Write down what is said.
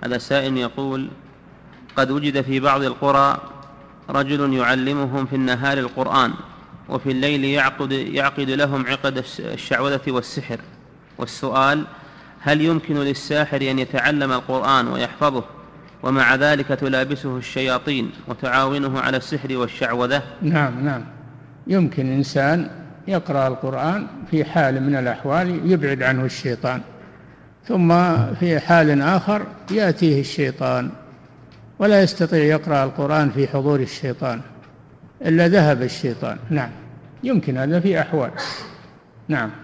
هذا سائل يقول: قد وجد في بعض القرى رجل يعلمهم في النهار القرآن، وفي الليل يعقد لهم عقد الشعوذة والسحر، والسؤال: هل يمكن للساحر أن يتعلم القرآن ويحفظه ومع ذلك تلابسه الشياطين وتعاونه على السحر والشعوذة؟ نعم، يمكن إنسان يقرأ القرآن في حال من الأحوال يبعد عنه الشيطان، ثم في حال آخر يأتيه الشيطان ولا يستطيع يقرأ القرآن في حضور الشيطان إلا ذهب الشيطان. نعم، يمكن هذا في أحوال. نعم.